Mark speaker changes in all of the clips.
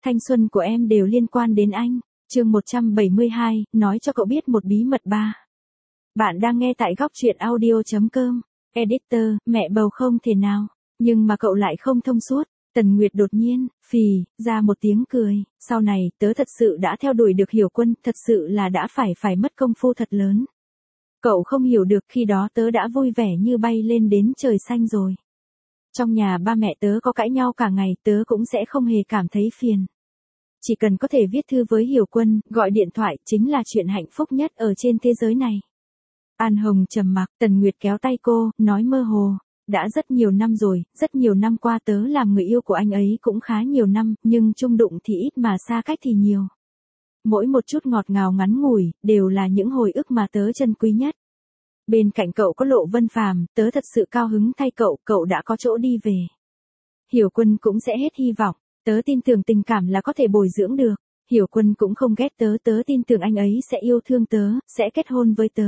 Speaker 1: Thanh xuân của em đều liên quan đến anh. Chương 172, nói cho cậu biết một bí mật ba. Bạn đang nghe tại góc truyện audio.com. Editor, mẹ bầu không thể nào. Nhưng mà cậu lại không thông suốt. Tần Nguyệt đột nhiên, phì, ra một tiếng cười. Sau này, tớ thật sự đã theo đuổi được Hiểu Quân, thật sự là đã phải mất công phu thật lớn. Cậu không hiểu được, khi đó tớ đã vui vẻ như bay lên đến trời xanh rồi. Trong nhà ba mẹ tớ có cãi nhau cả ngày, tớ cũng sẽ không hề cảm thấy phiền. Chỉ cần có thể viết thư với Hiểu Quân, gọi điện thoại, chính là chuyện hạnh phúc nhất ở trên thế giới này. An Hồng trầm mặc, Tần Nguyệt kéo tay cô, nói mơ hồ. Đã rất nhiều năm rồi, rất nhiều năm qua tớ làm người yêu của anh ấy cũng khá nhiều năm, nhưng chung đụng thì ít mà xa cách thì nhiều. Mỗi một chút ngọt ngào ngắn ngủi, đều là những hồi ức mà tớ trân quý nhất. Bên cạnh cậu có Lộ Vân Phàm, tớ thật sự cao hứng thay cậu, cậu đã có chỗ đi về. Hiểu Quân cũng sẽ hết hy vọng, tớ tin tưởng tình cảm là có thể bồi dưỡng được. Hiểu Quân cũng không ghét tớ, tớ tin tưởng anh ấy sẽ yêu thương tớ, sẽ kết hôn với tớ.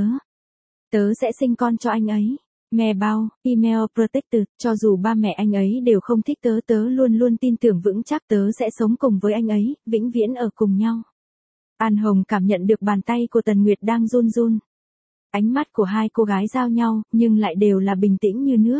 Speaker 1: Tớ sẽ sinh con cho anh ấy. Mẹ bao, email protected, cho dù ba mẹ anh ấy đều không thích tớ, tớ luôn luôn tin tưởng vững chắc tớ sẽ sống cùng với anh ấy, vĩnh viễn ở cùng nhau. An Hồng cảm nhận được bàn tay của Tần Nguyệt đang run run. Ánh mắt của hai cô gái giao nhau, nhưng lại đều là bình tĩnh như nước.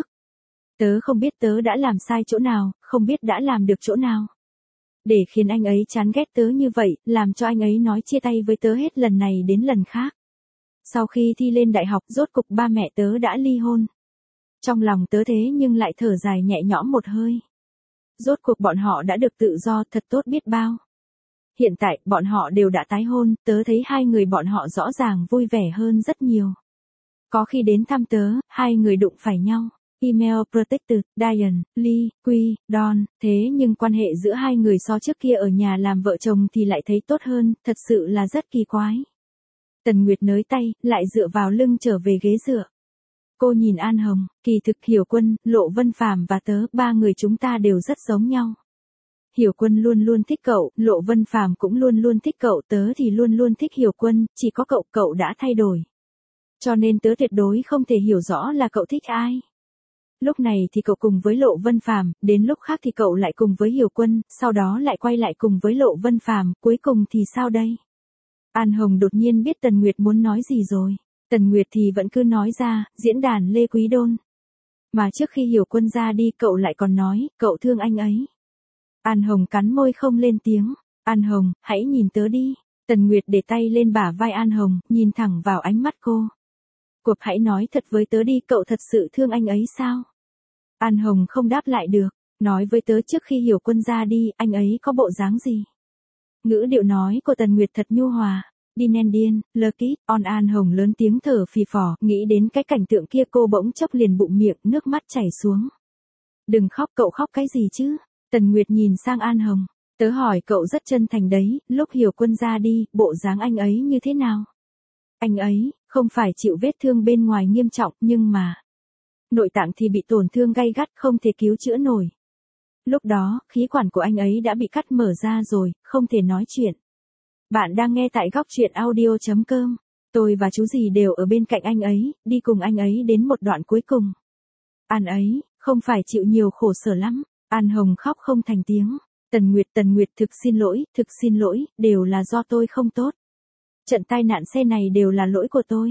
Speaker 1: Tớ không biết tớ đã làm sai chỗ nào, không biết đã làm được chỗ nào. Để khiến anh ấy chán ghét tớ như vậy, làm cho anh ấy nói chia tay với tớ hết lần này đến lần khác. Sau khi thi lên đại học, rốt cục ba mẹ tớ đã ly hôn. Trong lòng tớ thế nhưng lại thở dài nhẹ nhõm một hơi. Rốt cuộc bọn họ đã được tự do, thật tốt biết bao. Hiện tại, bọn họ đều đã tái hôn, tớ thấy hai người bọn họ rõ ràng vui vẻ hơn rất nhiều. Có khi đến thăm tớ, hai người đụng phải nhau. Email protected, Diane, Lee, Quy, Don, thế nhưng quan hệ giữa hai người so trước kia ở nhà làm vợ chồng thì lại thấy tốt hơn, thật sự là rất kỳ quái. Tần Nguyệt nới tay, lại dựa vào lưng trở về ghế dựa. Cô nhìn An Hồng, kỳ thực Hiểu Quân, Lộ Vân Phàm và tớ, ba người chúng ta đều rất giống nhau. Hiểu Quân luôn luôn thích cậu, Lộ Vân Phàm cũng luôn luôn thích cậu, tớ thì luôn luôn thích Hiểu Quân, chỉ có cậu đã thay đổi. Cho nên tớ tuyệt đối không thể hiểu rõ là cậu thích ai. Lúc này thì cậu cùng với Lộ Vân Phàm, đến lúc khác thì cậu lại cùng với Hiểu Quân, sau đó lại quay lại cùng với Lộ Vân Phàm, cuối cùng thì sao đây? An Hồng đột nhiên biết Tần Nguyệt muốn nói gì rồi. Tần Nguyệt thì vẫn cứ nói ra, diễn đàn Lê Quý Đôn. Mà trước khi Hiểu Quân ra đi cậu lại còn nói, cậu thương anh ấy. An Hồng cắn môi không lên tiếng. An Hồng, hãy nhìn tớ đi. Tần Nguyệt để tay lên bả vai An Hồng, nhìn thẳng vào ánh mắt cô. Cuộc hãy nói thật với tớ đi, cậu thật sự thương anh ấy sao? An Hồng không đáp lại được. Nói với tớ trước khi Hiểu Quân ra đi, anh ấy có bộ dáng gì? Ngữ điệu nói của Tần Nguyệt thật nhu hòa. Điên, Lucky, An Hồng lớn tiếng thở phì phò, nghĩ đến cái cảnh tượng kia cô bỗng chốc liền bụng miệng, nước mắt chảy xuống. Đừng khóc, cậu khóc cái gì chứ? Tần Nguyệt nhìn sang An Hồng. Tớ hỏi cậu rất chân thành đấy, lúc Hiểu Quân ra đi, bộ dáng anh ấy như thế nào? Anh ấy, không phải chịu vết thương bên ngoài nghiêm trọng, nhưng mà nội tạng thì bị tổn thương gay gắt, không thể cứu chữa nổi. Lúc đó, khí quản của anh ấy đã bị cắt mở ra rồi, không thể nói chuyện. Bạn đang nghe tại góc truyện audio.com. Tôi và chú dì đều ở bên cạnh anh ấy, đi cùng anh ấy đến một đoạn cuối cùng. An ấy, không phải chịu nhiều khổ sở lắm. An Hồng khóc không thành tiếng. Tần Nguyệt thực xin lỗi, đều là do tôi không tốt. Trận tai nạn xe này đều là lỗi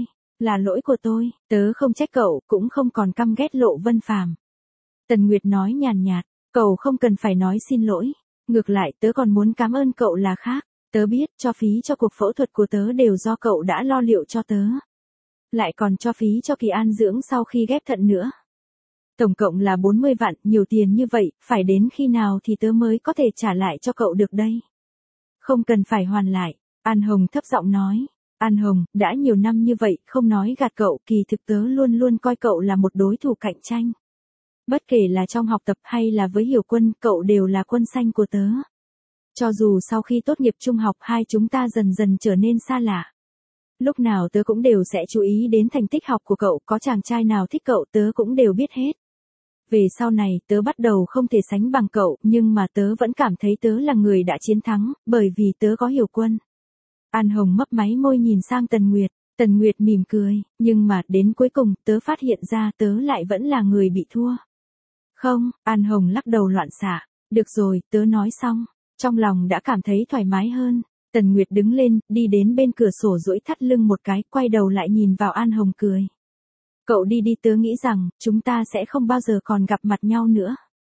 Speaker 1: của tôi, tớ không trách cậu, cũng không còn căm ghét Lộ Vân Phàm. Tần Nguyệt nói nhàn nhạt, cậu không cần phải nói xin lỗi. Ngược lại tớ còn muốn cảm ơn cậu là khác. Tớ biết, cho phí cho cuộc phẫu thuật của tớ đều do cậu đã lo liệu cho tớ. Lại còn cho phí cho kỳ an dưỡng sau khi ghép thận nữa. Tổng cộng là 40 vạn, nhiều tiền như vậy, phải đến khi nào thì tớ mới có thể trả lại cho cậu được đây? Không cần phải hoàn lại, An Hồng thấp giọng nói. An Hồng, đã nhiều năm như vậy, không nói gạt cậu, kỳ thực tớ luôn luôn coi cậu là một đối thủ cạnh tranh. Bất kể là trong học tập hay là với Hiểu Quân, cậu đều là quân xanh của tớ. Cho dù sau khi tốt nghiệp trung học hai chúng ta dần dần trở nên xa lạ. Lúc nào tớ cũng đều sẽ chú ý đến thành tích học của cậu, có chàng trai nào thích cậu tớ cũng đều biết hết. Về sau này tớ bắt đầu không thể sánh bằng cậu, nhưng mà tớ vẫn cảm thấy tớ là người đã chiến thắng, bởi vì tớ có Hiểu Quân. An Hồng mấp máy môi nhìn sang Tần Nguyệt mỉm cười, nhưng mà đến cuối cùng tớ phát hiện ra tớ lại vẫn là người bị thua. Không, An Hồng lắc đầu loạn xạ, được rồi, tớ nói xong. Trong lòng đã cảm thấy thoải mái hơn. Tần Nguyệt đứng lên, đi đến bên cửa sổ duỗi thắt lưng một cái, quay đầu lại nhìn vào An Hồng cười. Cậu đi đi, tớ nghĩ rằng, chúng ta sẽ không bao giờ còn gặp mặt nhau nữa.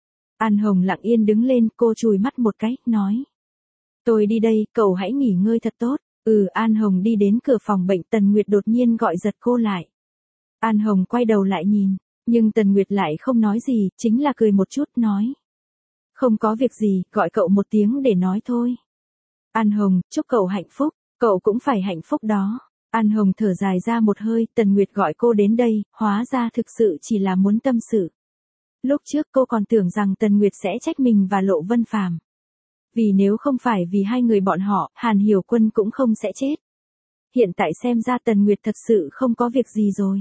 Speaker 1: An Hồng lặng yên đứng lên, cô chùi mắt một cái, nói. Tôi đi đây, cậu hãy nghỉ ngơi thật tốt. An Hồng đi đến cửa phòng bệnh, Tần Nguyệt đột nhiên gọi giật cô lại. An Hồng quay đầu lại nhìn, nhưng Tần Nguyệt lại không nói gì, chính là cười một chút, nói. Không có việc gì, gọi cậu một tiếng để nói thôi. An Hồng, chúc cậu hạnh phúc, cậu cũng phải hạnh phúc đó. An Hồng thở dài ra một hơi, Tần Nguyệt gọi cô đến đây, hóa ra thực sự chỉ là muốn tâm sự. Lúc trước cô còn tưởng rằng Tần Nguyệt sẽ trách mình và Lộ Vân Phàm. Vì nếu không phải vì hai người bọn họ, Hàn Hiểu Quân cũng không sẽ chết. Hiện tại xem ra Tần Nguyệt thật sự không có việc gì rồi.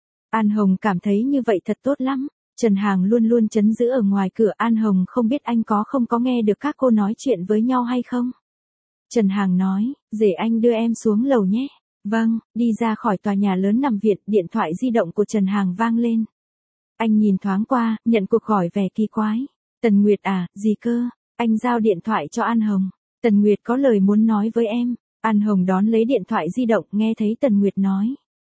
Speaker 1: An Hồng cảm thấy như vậy thật tốt lắm. Trần Hàng luôn luôn trấn giữ ở ngoài cửa. An Hồng không biết anh không có nghe được các cô nói chuyện với nhau hay không. Trần Hàng nói, để anh đưa em xuống lầu nhé. Vâng, đi ra khỏi tòa nhà lớn nằm viện, điện thoại di động của Trần Hàng vang lên. Anh nhìn thoáng qua, nhận cuộc gọi vẻ kỳ quái. Tần Nguyệt à, gì cơ? Anh giao điện thoại cho An Hồng. Tần Nguyệt có lời muốn nói với em. An Hồng đón lấy điện thoại di động, nghe thấy Tần Nguyệt nói.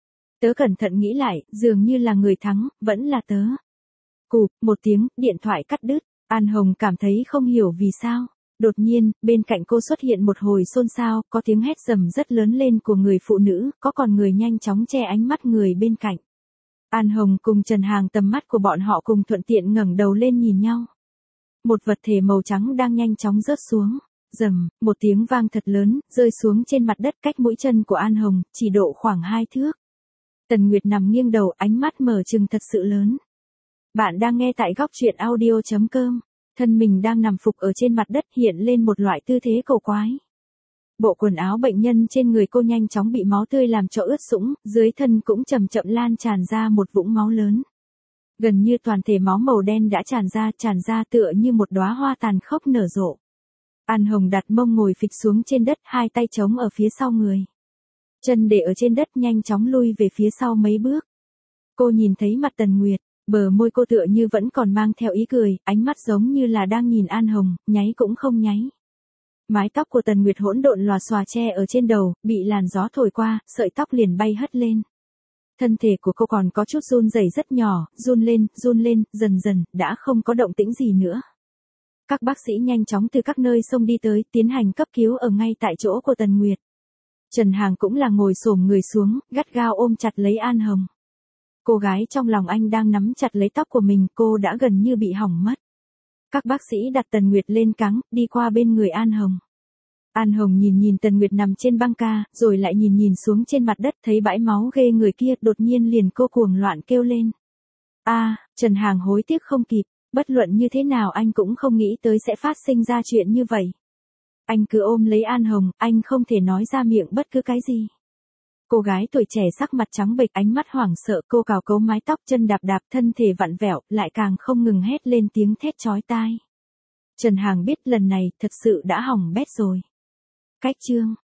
Speaker 1: Tớ cẩn thận nghĩ lại, dường như là người thắng, vẫn là tớ. Cụp, một tiếng, điện thoại cắt đứt. An Hồng cảm thấy không hiểu vì sao. Đột nhiên, bên cạnh cô xuất hiện một hồi xôn xao, có tiếng hét dầm rất lớn lên của người phụ nữ, có còn người nhanh chóng che ánh mắt người bên cạnh. An Hồng cùng Trần Hàng tầm mắt của bọn họ cùng thuận tiện ngẩng đầu lên nhìn nhau. Một vật thể màu trắng đang nhanh chóng rớt xuống. Rầm, một tiếng vang thật lớn, rơi xuống trên mặt đất cách mũi chân của An Hồng, chỉ độ khoảng 2 thước. Tần Nguyệt nằm nghiêng đầu, ánh mắt mở trừng thật sự lớn. Bạn đang nghe tại góc truyện audio.com. Thân mình đang nằm phục ở trên mặt đất, hiện lên một loại tư thế cổ quái. Bộ quần áo bệnh nhân trên người cô nhanh chóng bị máu tươi làm cho ướt sũng, dưới thân cũng chậm chậm lan tràn ra một vũng máu lớn. Gần như toàn thể máu màu đen đã tràn ra tựa như một đóa hoa tàn khốc nở rộ. An Hồng đặt mông ngồi phịch xuống trên đất, hai tay chống ở phía sau người. Chân để ở trên đất, nhanh chóng lui về phía sau mấy bước. Cô nhìn thấy mặt Tần Nguyệt, bờ môi cô tựa như vẫn còn mang theo ý cười, ánh mắt giống như là đang nhìn An Hồng, nháy cũng không nháy. Mái tóc của Tần Nguyệt hỗn độn lòa xòa che ở trên đầu, bị làn gió thổi qua, sợi tóc liền bay hất lên. Thân thể của cô còn có chút run rẩy rất nhỏ, run lên, dần dần, đã không có động tĩnh gì nữa. Các bác sĩ nhanh chóng từ các nơi xông đi tới, tiến hành cấp cứu ở ngay tại chỗ của Tần Nguyệt. Trần Hàng cũng là ngồi xổm người xuống, gắt gao ôm chặt lấy An Hồng. Cô gái trong lòng anh đang nắm chặt lấy tóc của mình, cô đã gần như bị hỏng mất. Các bác sĩ đặt Tần Nguyệt lên cáng, đi qua bên người An Hồng. An Hồng nhìn Tần Nguyệt nằm trên băng ca, rồi lại nhìn xuống trên mặt đất, thấy bãi máu ghê người kia, đột nhiên liền cô cuồng loạn kêu lên. Trần Hàng hối tiếc không kịp, bất luận như thế nào anh cũng không nghĩ tới sẽ phát sinh ra chuyện như vậy. Anh cứ ôm lấy An Hồng, anh không thể nói ra miệng bất cứ cái gì. Cô gái tuổi trẻ sắc mặt trắng bệch, ánh mắt hoảng sợ, cô cào cấu mái tóc, chân đạp thân thể vặn vẹo, lại càng không ngừng hét lên tiếng thét chói tai. Trần Hàng biết lần này thật sự đã hỏng bét rồi. Cách chương